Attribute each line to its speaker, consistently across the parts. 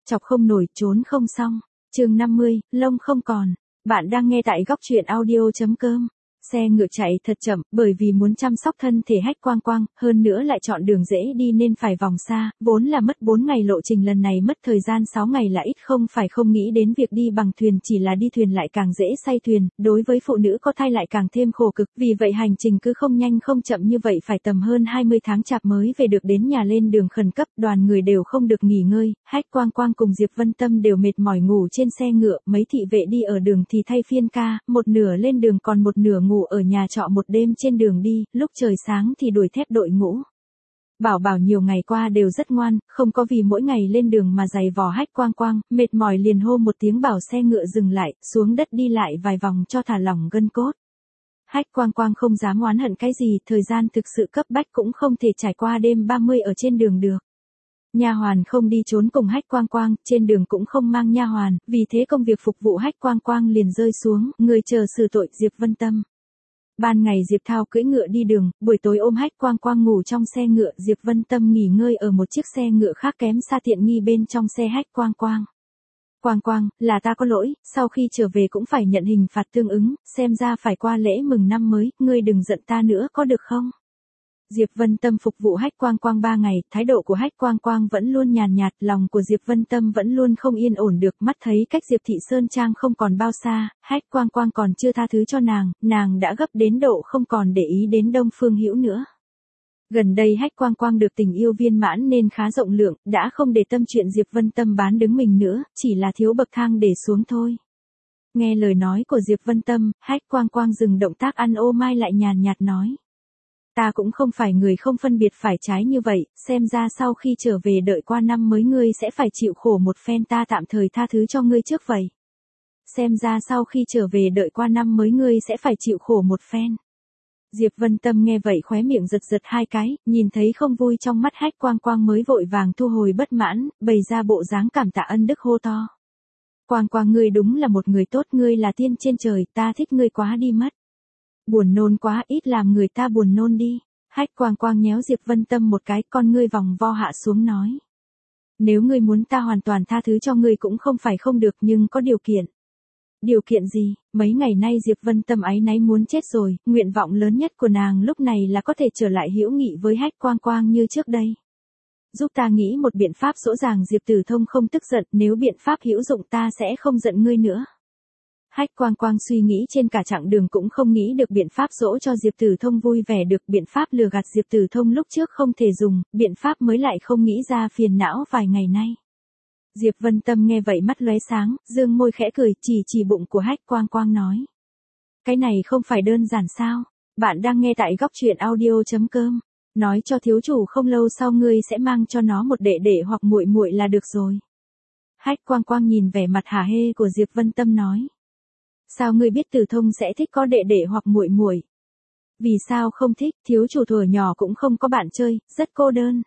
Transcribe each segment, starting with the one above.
Speaker 1: Chọc không nổi, trốn không xong. Chương 50, lông không còn. Bạn đang nghe tại góc truyện audio.com. Xe ngựa chạy thật chậm, bởi vì muốn chăm sóc thân thể Hách Quang Quang, hơn nữa lại chọn đường dễ đi nên phải vòng xa, vốn là mất 4 ngày lộ trình, lần này mất thời gian 6 ngày là ít, không phải không nghĩ đến việc đi bằng thuyền, chỉ là đi thuyền lại càng dễ say thuyền, đối với phụ nữ có thai lại càng thêm khổ cực, vì vậy hành trình cứ không nhanh không chậm như vậy, phải tầm hơn 20 tháng chạp mới về được đến nhà. Lên đường khẩn cấp, đoàn người đều không được nghỉ ngơi, Hách Quang Quang cùng Diệp Vân Tâm đều mệt mỏi ngủ trên xe ngựa, mấy thị vệ đi ở đường thì thay phiên ca, một nửa lên đường còn một nửa ngủ ở nhà trọ một đêm trên đường đi, lúc trời sáng thì đuổi thép đội ngũ. Bảo Bảo nhiều ngày qua đều rất ngoan, không có vì mỗi ngày lên đường mà giày vò. Hách Quang Quang, mệt mỏi liền hô một tiếng bảo xe ngựa dừng lại, xuống đất đi lại vài vòng cho thả lỏng gân cốt. Hách Quang Quang không dám oán hận cái gì, thời gian thực sự cấp bách cũng không thể trải qua đêm 30 ở trên đường được. Nha hoàn không đi trốn cùng Hách Quang Quang, trên đường cũng không mang nha hoàn, vì thế công việc phục vụ Hách Quang Quang liền rơi xuống, người chờ xử tội Diệp Vân Tâm. Ban ngày Diệp Thao cưỡi ngựa đi đường, buổi tối ôm Hách Quang Quang ngủ trong xe ngựa, Diệp Vân Tâm nghỉ ngơi ở một chiếc xe ngựa khác kém xa tiện nghi bên trong xe Hách Quang Quang. Quang Quang, là ta có lỗi, sau khi trở về cũng phải nhận hình phạt tương ứng, xem ra phải qua lễ mừng năm mới, ngươi đừng giận ta nữa có được không? Diệp Vân Tâm phục vụ Hách Quang Quang 3 ngày, thái độ của Hách Quang Quang vẫn luôn nhàn nhạt, lòng của Diệp Vân Tâm vẫn luôn không yên ổn được, mắt thấy cách Diệp Thị Sơn Trang không còn bao xa, Hách Quang Quang còn chưa tha thứ cho nàng đã gấp đến độ không còn để ý đến Đông Phương Hữu nữa. Gần đây Hách Quang Quang được tình yêu viên mãn nên khá rộng lượng, đã không để tâm chuyện Diệp Vân Tâm bán đứng mình nữa, chỉ là thiếu bậc thang để xuống thôi. Nghe lời nói của Diệp Vân Tâm, Hách Quang Quang dừng động tác ăn ô mai lại nhàn nhạt nói. Ta cũng không phải người không phân biệt phải trái như vậy, xem ra sau khi trở về đợi qua năm mới ngươi sẽ phải chịu khổ một phen, ta tạm thời tha thứ cho ngươi trước vậy. Xem ra sau khi trở về đợi qua năm mới ngươi sẽ phải chịu khổ một phen. Diệp Vân Tâm nghe vậy khóe miệng giật giật hai cái, nhìn thấy không vui trong mắt Hách Quang Quang mới vội vàng thu hồi bất mãn, bày ra bộ dáng cảm tạ ân đức hô to. Quang Quang ngươi đúng là một người tốt, ngươi là tiên trên trời, ta thích ngươi quá đi mất. Buồn nôn quá, ít làm người ta buồn nôn đi. Hách Quang Quang nhéo Diệp Vân Tâm một cái, con ngươi vòng vo hạ xuống nói. Nếu ngươi muốn ta hoàn toàn tha thứ cho ngươi cũng không phải không được, nhưng có điều kiện. Điều kiện gì? Mấy ngày nay Diệp Vân Tâm áy náy muốn chết rồi, nguyện vọng lớn nhất của nàng lúc này là có thể trở lại hữu nghị với Hách Quang Quang như trước đây. Giúp ta nghĩ một biện pháp dỗ dàng Diệp Tử Thông không tức giận, nếu biện pháp hữu dụng ta sẽ không giận ngươi nữa. Hách Quang Quang suy nghĩ trên cả chặng đường cũng không nghĩ được biện pháp dỗ cho Diệp Tử Thông vui vẻ được, biện pháp lừa gạt Diệp Tử Thông lúc trước không thể dùng, biện pháp mới lại không nghĩ ra, phiền não vài ngày nay. Diệp Vân Tâm nghe vậy mắt lóe sáng, dương môi khẽ cười, chỉ bụng của Hách Quang Quang nói. Cái này không phải đơn giản sao? Bạn đang nghe tại góc truyện audio.com. Nói cho thiếu chủ không lâu sau ngươi sẽ mang cho nó một đệ đệ hoặc muội muội là được rồi. Hách Quang Quang nhìn vẻ mặt hả hê của Diệp Vân Tâm nói. Sao ngươi biết Tử Thông sẽ thích có đệ đệ hoặc muội muội? Vì sao không thích, thiếu chủ thuở nhỏ cũng không có bạn chơi, rất cô đơn.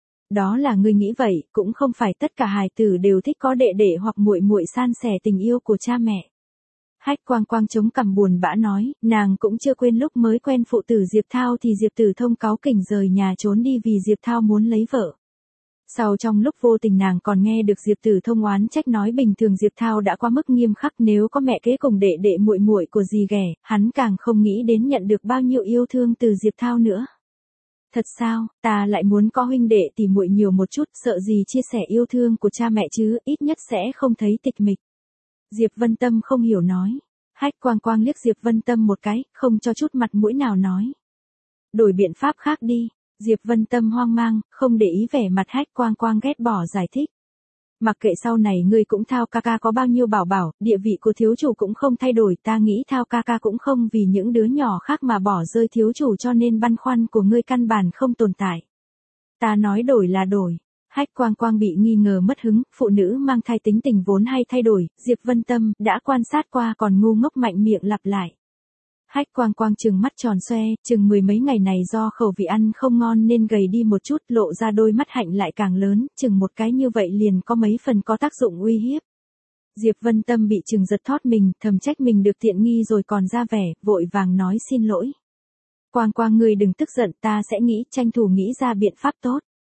Speaker 1: Đó là ngươi nghĩ vậy, cũng không phải tất cả hài tử đều thích có đệ đệ hoặc muội muội san sẻ tình yêu của cha mẹ. Hách Quang Quang chống cằm buồn bã nói, nàng cũng chưa quên lúc mới quen phụ tử Diệp Thao thì Diệp Tử Thông cáu kỉnh rời nhà trốn đi vì Diệp Thao muốn lấy vợ. Sau trong lúc vô tình nàng còn nghe được Diệp Tử Thông oán trách nói bình thường Diệp Thao đã quá mức nghiêm khắc, nếu có mẹ kế cùng đệ đệ muội muội của dì ghẻ, hắn càng không nghĩ đến nhận được bao nhiêu yêu thương từ Diệp Thao nữa. Thật sao, ta lại muốn có huynh đệ tỷ muội nhiều một chút, sợ gì chia sẻ yêu thương của cha mẹ chứ, ít nhất sẽ không thấy tịch mịch. Diệp Vân Tâm không hiểu nói. Hách Quang Quang liếc Diệp Vân Tâm một cái, không cho chút mặt mũi nào nói. Đổi biện pháp khác đi. Diệp Vân Tâm hoang mang, không để ý vẻ mặt Hách Quang Quang ghét bỏ giải thích. Mặc kệ sau này ngươi cũng Thao ca ca có bao nhiêu bảo bảo, địa vị của thiếu chủ cũng không thay đổi, ta nghĩ Thao ca ca cũng không vì những đứa nhỏ khác mà bỏ rơi thiếu chủ, cho nên băn khoăn của ngươi căn bản không tồn tại. Ta nói đổi là đổi. Hách Quang Quang bị nghi ngờ mất hứng, phụ nữ mang thai tính tình vốn hay thay đổi, Diệp Vân Tâm đã quan sát qua còn ngu ngốc mạnh miệng lặp lại. Hách Quang Quang trừng mắt tròn xoe, chừng mười mấy ngày này do khẩu vị ăn không ngon nên gầy đi một chút, lộ ra đôi mắt hạnh lại càng lớn, chừng một cái như vậy liền có mấy phần có tác dụng uy hiếp. Diệp Vân Tâm bị chừng giật thót mình, thầm trách mình được tiện nghi rồi còn ra vẻ, vội vàng nói xin lỗi. Quang Quang ngươi đừng tức giận, ta sẽ tranh thủ nghĩ ra biện pháp tốt.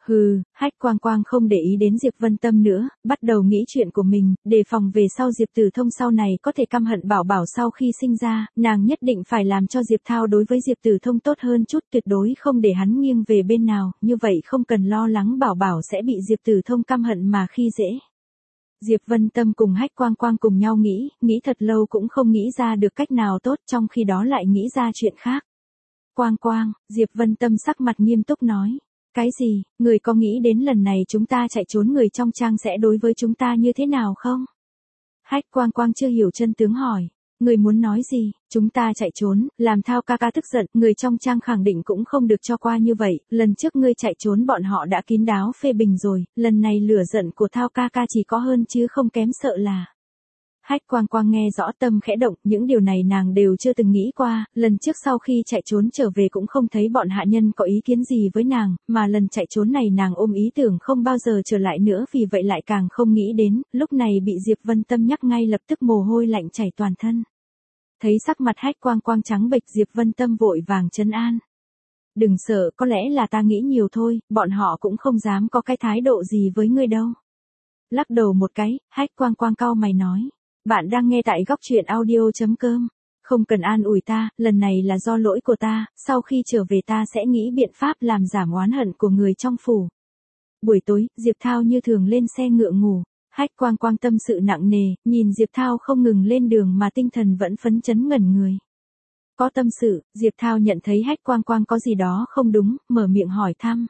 Speaker 1: Hừ, Hách Quang Quang không để ý đến Diệp Vân Tâm nữa, bắt đầu nghĩ chuyện của mình, đề phòng về sau Diệp Tử Thông sau này có thể căm hận Bảo Bảo sau khi sinh ra, nàng nhất định phải làm cho Diệp Thao đối với Diệp Tử Thông tốt hơn chút, tuyệt đối không để hắn nghiêng về bên nào, như vậy không cần lo lắng Bảo Bảo sẽ bị Diệp Tử Thông căm hận mà khi dễ. Diệp Vân Tâm cùng Hách Quang Quang cùng nhau nghĩ thật lâu cũng không nghĩ ra được cách nào tốt, trong khi đó lại nghĩ ra chuyện khác. Quang Quang, Diệp Vân Tâm sắc mặt nghiêm túc nói. Cái gì, người có nghĩ đến lần này chúng ta chạy trốn người trong trang sẽ đối với chúng ta như thế nào không? Hách Quang Quang chưa hiểu chân tướng hỏi. Người muốn nói gì, chúng ta chạy trốn, làm Thao ca ca tức giận, người trong trang khẳng định cũng không được cho qua như vậy, lần trước ngươi chạy trốn bọn họ đã kín đáo phê bình rồi, lần này lửa giận của Thao ca ca chỉ có hơn chứ không kém sợ là. Hách Quang Quang nghe rõ tâm khẽ động, những điều này nàng đều chưa từng nghĩ qua, lần trước sau khi chạy trốn trở về cũng không thấy bọn hạ nhân có ý kiến gì với nàng, mà lần chạy trốn này nàng ôm ý tưởng không bao giờ trở lại nữa vì vậy lại càng không nghĩ đến, lúc này bị Diệp Vân Tâm nhắc ngay lập tức mồ hôi lạnh chảy toàn thân. Thấy sắc mặt Hách Quang Quang trắng bệch Diệp Vân Tâm vội vàng trấn an. Đừng sợ, có lẽ là ta nghĩ nhiều thôi, bọn họ cũng không dám có cái thái độ gì với ngươi đâu. Lắc đầu một cái, Hách Quang Quang cau mày nói. Bạn đang nghe tại góc truyện audio.com. Không cần an ủi ta, lần này là do lỗi của ta, sau khi trở về ta sẽ nghĩ biện pháp làm giảm oán hận của người trong phủ. Buổi tối, Diệp Thao như thường lên xe ngựa ngủ. Hách Quang Quang tâm sự nặng nề, nhìn Diệp Thao không ngừng lên đường mà tinh thần vẫn phấn chấn ngẩn người. Có tâm sự, Diệp Thao nhận thấy Hách Quang Quang có gì đó không đúng, mở miệng hỏi thăm.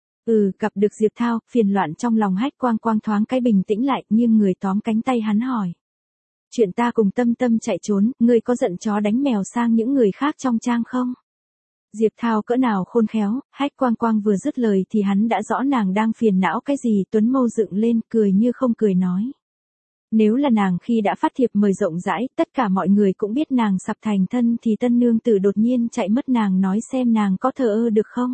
Speaker 1: Gặp được Diệp Thao, phiền loạn trong lòng Hách Quang Quang thoáng cái bình tĩnh lại, nhưng người tóm cánh tay hắn hỏi. Chuyện ta cùng Tâm Tâm chạy trốn, ngươi có giận chó đánh mèo sang những người khác trong trang không? Diệp Thao cỡ nào khôn khéo, Hách Quang Quang vừa dứt lời thì hắn đã rõ nàng đang phiền não cái gì, tuấn mâu dựng lên, cười như không cười nói. Nếu là nàng khi đã phát thiệp mời rộng rãi, tất cả mọi người cũng biết nàng sắp thành thân thì tân nương tử đột nhiên chạy mất nàng nói xem nàng có thờ ơ được không?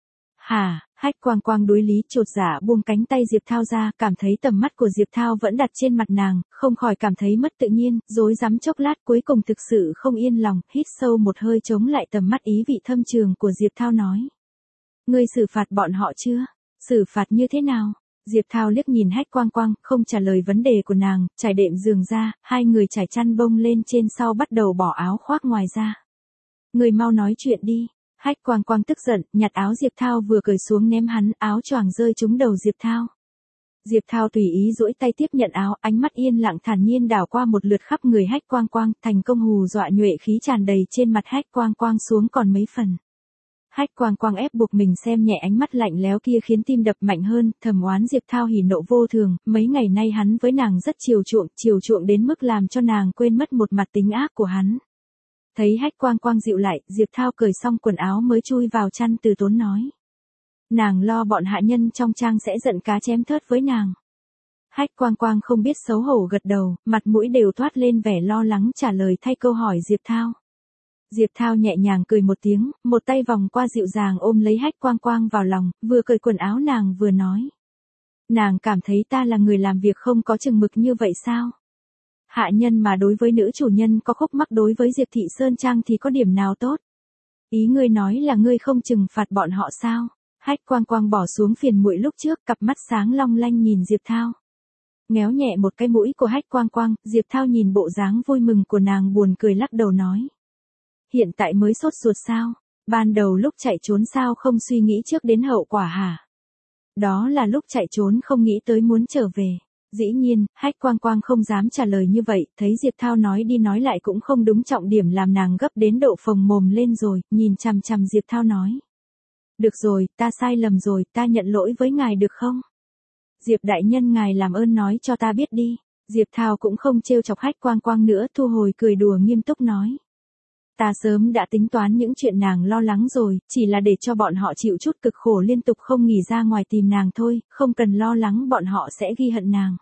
Speaker 1: Hả, Hách Quang Quang đối lý chột dạ buông cánh tay Diệp Thao ra, cảm thấy tầm mắt của Diệp Thao vẫn đặt trên mặt nàng, không khỏi cảm thấy mất tự nhiên, rối rắm chốc lát cuối cùng thực sự không yên lòng, hít sâu một hơi chống lại tầm mắt ý vị thâm trường của Diệp Thao nói. Ngươi xử phạt bọn họ chưa? Xử phạt như thế nào? Diệp Thao liếc nhìn Hách Quang Quang, không trả lời vấn đề của nàng, trải đệm giường ra, hai người trải chăn bông lên trên sau bắt đầu bỏ áo khoác ngoài ra. Người mau nói chuyện đi. Hách Quang Quang tức giận, nhặt áo Diệp Thao vừa cởi xuống ném hắn, áo choàng rơi trúng đầu Diệp Thao. Diệp Thao tùy ý duỗi tay tiếp nhận áo, ánh mắt yên lặng thản nhiên đảo qua một lượt khắp người Hách Quang Quang, thành công hù dọa nhuệ khí tràn đầy trên mặt Hách Quang Quang xuống còn mấy phần. Hách Quang Quang ép buộc mình xem nhẹ ánh mắt lạnh lẽo kia khiến tim đập mạnh hơn, thầm oán Diệp Thao hỉ nộ vô thường, mấy ngày nay hắn với nàng rất chiều chuộng đến mức làm cho nàng quên mất một mặt tính ác của hắn. Thấy Hách Quang Quang dịu lại, Diệp Thao cởi xong quần áo mới chui vào chăn từ tốn nói. Nàng lo bọn hạ nhân trong trang sẽ giận cá chém thớt với nàng. Hách Quang Quang không biết xấu hổ gật đầu, mặt mũi đều toát lên vẻ lo lắng trả lời thay câu hỏi Diệp Thao. Diệp Thao nhẹ nhàng cười một tiếng, một tay vòng qua dịu dàng ôm lấy Hách Quang Quang vào lòng, vừa cởi quần áo nàng vừa nói. Nàng cảm thấy ta là người làm việc không có chừng mực như vậy sao? Hạ nhân mà đối với nữ chủ nhân có khúc mắc đối với Diệp Thị Sơn Trang thì có điểm nào tốt? Ý ngươi nói là ngươi không trừng phạt bọn họ sao? Hách Quang Quang bỏ xuống phiền muội lúc trước, cặp mắt sáng long lanh nhìn Diệp Thao. Ngéo nhẹ một cái mũi của Hách Quang Quang, Diệp Thao nhìn bộ dáng vui mừng của nàng buồn cười lắc đầu nói. Hiện tại mới sốt ruột sao? Ban đầu lúc chạy trốn sao không suy nghĩ trước đến hậu quả hả? Đó là lúc chạy trốn không nghĩ tới muốn trở về. Dĩ nhiên, Hách Quang Quang không dám trả lời như vậy, thấy Diệp Thao nói đi nói lại cũng không đúng trọng điểm làm nàng gấp đến độ phồng mồm lên rồi, nhìn chằm chằm Diệp Thao nói. Được rồi, ta sai lầm rồi, ta nhận lỗi với ngài được không? Diệp đại nhân ngài làm ơn nói cho ta biết đi. Diệp Thao cũng không trêu chọc Hách Quang Quang nữa, thu hồi cười đùa nghiêm túc nói. Ta sớm đã tính toán những chuyện nàng lo lắng rồi, chỉ là để cho bọn họ chịu chút cực khổ liên tục không nghỉ ra ngoài tìm nàng thôi, không cần lo lắng bọn họ sẽ ghi hận nàng.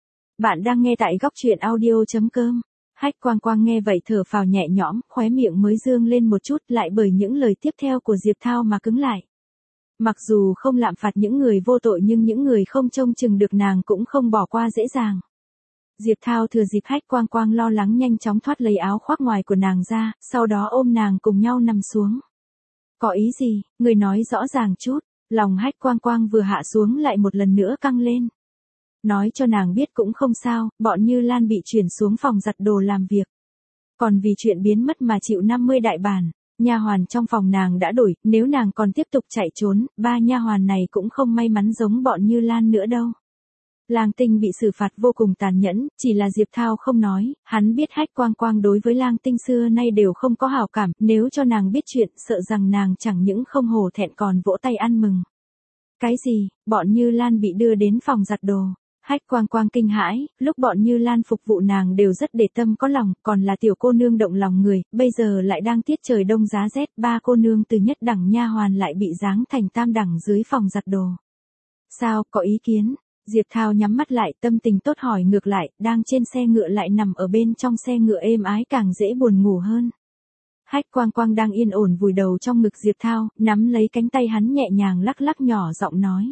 Speaker 1: Bạn đang nghe tại góc truyện audio.com. Hách Quang Quang nghe vậy thở phào nhẹ nhõm, khóe miệng mới dương lên một chút lại bởi những lời tiếp theo của Diệp Thao mà cứng lại. Mặc dù không lạm phạt những người vô tội nhưng những người không trông chừng được nàng cũng không bỏ qua dễ dàng. Diệp Thao thừa dịp Hách Quang Quang lo lắng nhanh chóng thoát lấy áo khoác ngoài của nàng ra, sau đó ôm nàng cùng nhau nằm xuống. Có ý gì, người nói rõ ràng chút. Lòng Hách Quang Quang vừa hạ xuống lại một lần nữa căng lên. Nói cho nàng biết cũng không sao, bọn Như Lan bị chuyển xuống phòng giặt đồ làm việc. Còn vì chuyện biến mất mà chịu 50 đại bản, nha hoàn trong phòng nàng đã đổi, nếu nàng còn tiếp tục chạy trốn, ba nha hoàn này cũng không may mắn giống bọn Như Lan nữa đâu. Lang Tinh bị xử phạt vô cùng tàn nhẫn, chỉ là Diệp Thao không nói, hắn biết Hách Quang Quang đối với Lang Tinh xưa nay đều không có hảo cảm, nếu cho nàng biết chuyện, sợ rằng nàng chẳng những không hổ thẹn còn vỗ tay ăn mừng. Cái gì, bọn Như Lan bị đưa đến phòng giặt đồ. Hách Quang Quang kinh hãi, lúc bọn Như Lan phục vụ nàng đều rất để tâm có lòng, còn là tiểu cô nương động lòng người, bây giờ lại đang tiết trời đông giá rét, ba cô nương từ nhất đẳng nha hoàn lại bị giáng thành tam đẳng dưới phòng giặt đồ. Sao, có ý kiến? Diệp Thao nhắm mắt lại, tâm tình tốt hỏi ngược lại, đang trên xe ngựa lại nằm ở bên trong xe ngựa êm ái càng dễ buồn ngủ hơn. Hách Quang Quang đang yên ổn vùi đầu trong ngực Diệp Thao, nắm lấy cánh tay hắn nhẹ nhàng lắc lắc nhỏ giọng nói.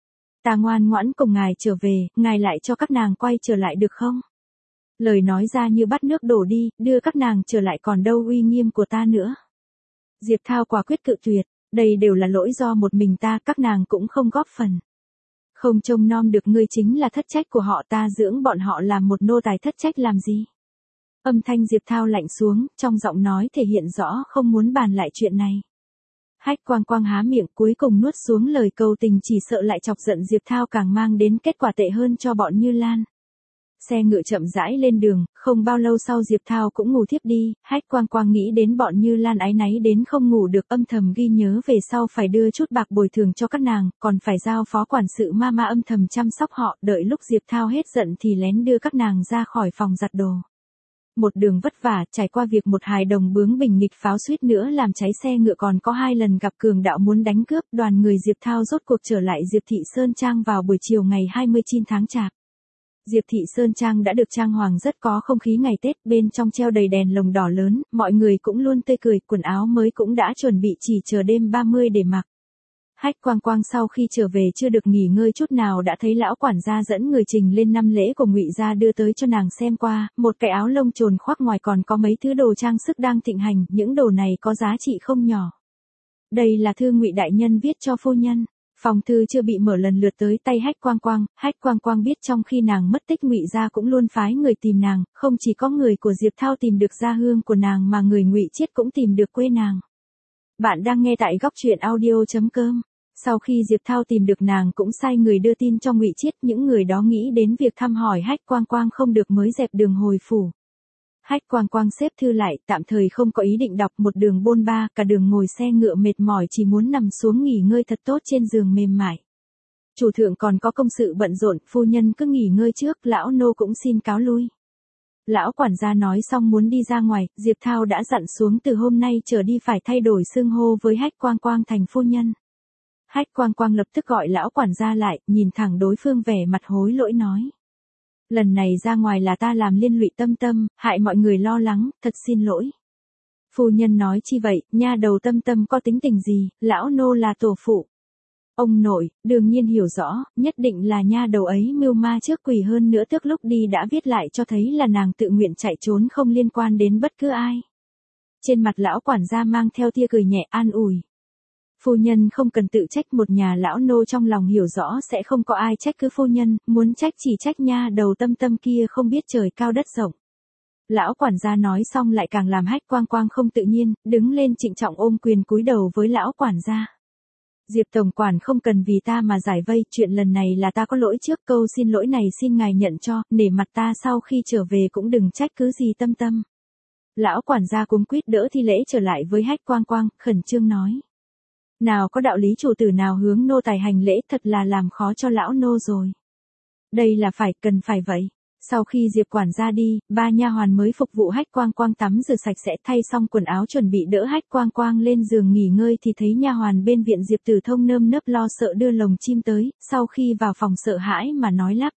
Speaker 1: Ta ngoan ngoãn cùng ngài trở về, ngài lại cho các nàng quay trở lại được không? Lời nói ra như bắt nước đổ đi, đưa các nàng trở lại còn đâu uy nghiêm của ta nữa. Diệp Thao quả quyết cự tuyệt, đây đều là lỗi do một mình ta, các nàng cũng không góp phần. Không trông nom được ngươi chính là thất trách của họ, ta dưỡng bọn họ làm một nô tài thất trách làm gì? Âm thanh Diệp Thao lạnh xuống, trong giọng nói thể hiện rõ không muốn bàn lại chuyện này. Hách Quang Quang há miệng cuối cùng nuốt xuống lời cầu tình, chỉ sợ lại chọc giận Diệp Thao càng mang đến kết quả tệ hơn cho bọn Như Lan. Xe ngựa chậm rãi lên đường, không bao lâu sau Diệp Thao cũng ngủ thiếp đi, Hách Quang Quang nghĩ đến bọn Như Lan áy náy đến không ngủ được, âm thầm ghi nhớ về sau phải đưa chút bạc bồi thường cho các nàng, còn phải giao phó quản sự Mama âm thầm chăm sóc họ, đợi lúc Diệp Thao hết giận thì lén đưa các nàng ra khỏi phòng giặt đồ. Một đường vất vả, trải qua việc một hài đồng bướng bỉnh nghịch pháo suýt nữa làm cháy xe ngựa, còn có 2 lần gặp cường đạo muốn đánh cướp, đoàn người Diệp Thao rốt cuộc trở lại Diệp Thị Sơn Trang vào buổi chiều ngày 29 tháng Chạp. Diệp Thị Sơn Trang đã được trang hoàng rất có không khí ngày Tết, bên trong treo đầy đèn lồng đỏ lớn, mọi người cũng luôn tươi cười, quần áo mới cũng đã chuẩn bị chỉ chờ đêm 30 để mặc. Hách Quang Quang sau khi trở về chưa được nghỉ ngơi chút nào đã thấy lão quản gia dẫn người trình lên 5 lễ của Ngụy gia đưa tới cho nàng xem qua, một cái áo lông trồn khoác ngoài còn có mấy thứ đồ trang sức đang thịnh hành, những đồ này có giá trị không nhỏ. Đây là thư Ngụy đại nhân viết cho phu nhân. Phòng thư chưa bị mở lần lượt tới tay Hách Quang Quang biết trong khi nàng mất tích Ngụy gia cũng luôn phái người tìm nàng, không chỉ có người của Diệp Thao tìm được gia hương của nàng mà người Ngụy Chiết cũng tìm được quê nàng. Bạn đang nghe tại góc truyện audio.com. Sau khi Diệp Thao tìm được nàng cũng sai người đưa tin cho Ngụy Chiết, những người đó nghĩ đến việc thăm hỏi Hách Quang Quang không được mới dẹp đường hồi phủ. Hách Quang Quang xếp thư lại, tạm thời không có ý định đọc, một đường bôn ba, cả đường ngồi xe ngựa mệt mỏi chỉ muốn nằm xuống nghỉ ngơi thật tốt trên giường mềm mại. Chủ thượng còn có công sự bận rộn, phu nhân cứ nghỉ ngơi trước, lão nô cũng xin cáo lui. Lão quản gia nói xong muốn đi ra ngoài, Diệp Thao đã dặn xuống từ hôm nay trở đi phải thay đổi xưng hô với Hách Quang Quang thành phu nhân. Hách Quang Quang lập tức gọi lão quản gia lại, nhìn thẳng đối phương vẻ mặt hối lỗi nói. Lần này ra ngoài là ta làm liên lụy Tâm Tâm, hại mọi người lo lắng, thật xin lỗi. Phu nhân nói chi vậy, nha đầu Tâm Tâm có tính tình gì, lão nô là tổ phụ. Ông nội, đương nhiên hiểu rõ, nhất định là nha đầu ấy mưu ma trước quỷ, hơn nữa trước lúc đi đã viết lại cho thấy là nàng tự nguyện chạy trốn không liên quan đến bất cứ ai. Trên mặt lão quản gia mang theo tia cười nhẹ an ủi. Phu nhân không cần tự trách, một nhà lão nô trong lòng hiểu rõ sẽ không có ai trách cứ phu nhân, muốn trách chỉ trách nha đầu Tâm Tâm kia không biết trời cao đất rộng. Lão quản gia nói xong lại càng làm Hách Quang Quang không tự nhiên, đứng lên trịnh trọng ôm quyền cúi đầu với lão quản gia. Diệp tổng quản không cần vì ta mà giải vây, chuyện lần này là ta có lỗi trước, câu xin lỗi này xin ngài nhận cho, nể mặt ta sau khi trở về cũng đừng trách cứ gì Tâm Tâm. Lão quản gia cuống quýt đỡ thi lễ trở lại với Hách Quang Quang, khẩn trương nói. Nào có đạo lý chủ tử nào hướng nô tài hành lễ, thật là làm khó cho lão nô rồi. Đây là cần phải vậy. Sau khi Diệp quản gia đi, ba nha hoàn mới phục vụ Hách Quang Quang tắm rửa sạch sẽ, thay xong quần áo chuẩn bị đỡ Hách Quang Quang lên giường nghỉ ngơi thì thấy nha hoàn bên viện Diệp Tử Thông nơm nớp lo sợ đưa lồng chim tới, sau khi vào phòng sợ hãi mà nói lắp.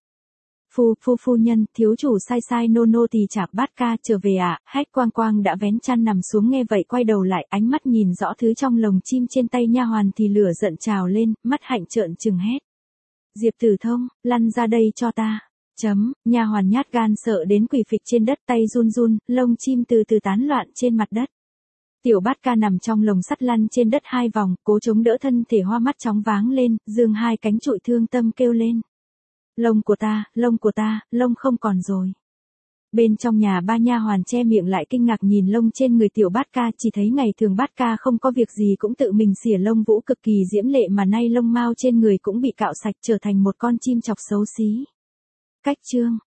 Speaker 1: Phu nhân, thiếu chủ sai nô tỳ chạp bát ca trở về ạ. Hách Quang Quang đã vén chăn nằm xuống nghe vậy quay đầu lại, ánh mắt nhìn rõ thứ trong lồng chim trên tay nha hoàn thì lửa giận trào lên, mắt hạnh trợn trừng hét. Diệp Tử Thông, lăn ra đây cho ta. Nha hoàn nhát gan sợ đến quỳ phịch trên đất, tay run run, lông chim từ từ tán loạn trên mặt đất. Tiểu Bát Ca nằm trong lồng sắt lăn trên đất 2 vòng, cố chống đỡ thân thể hoa mắt chóng váng lên, dương 2 cánh trụi thương tâm kêu lên. Lông của ta, lông không còn rồi. Bên trong nhà ba nha hoàn che miệng lại kinh ngạc nhìn lông trên người Tiểu Bát Ca, chỉ thấy ngày thường Bát Ca không có việc gì cũng tự mình xỉa lông vũ cực kỳ diễm lệ mà nay lông mao trên người cũng bị cạo sạch trở thành một con chim chọc xấu xí. Cách chương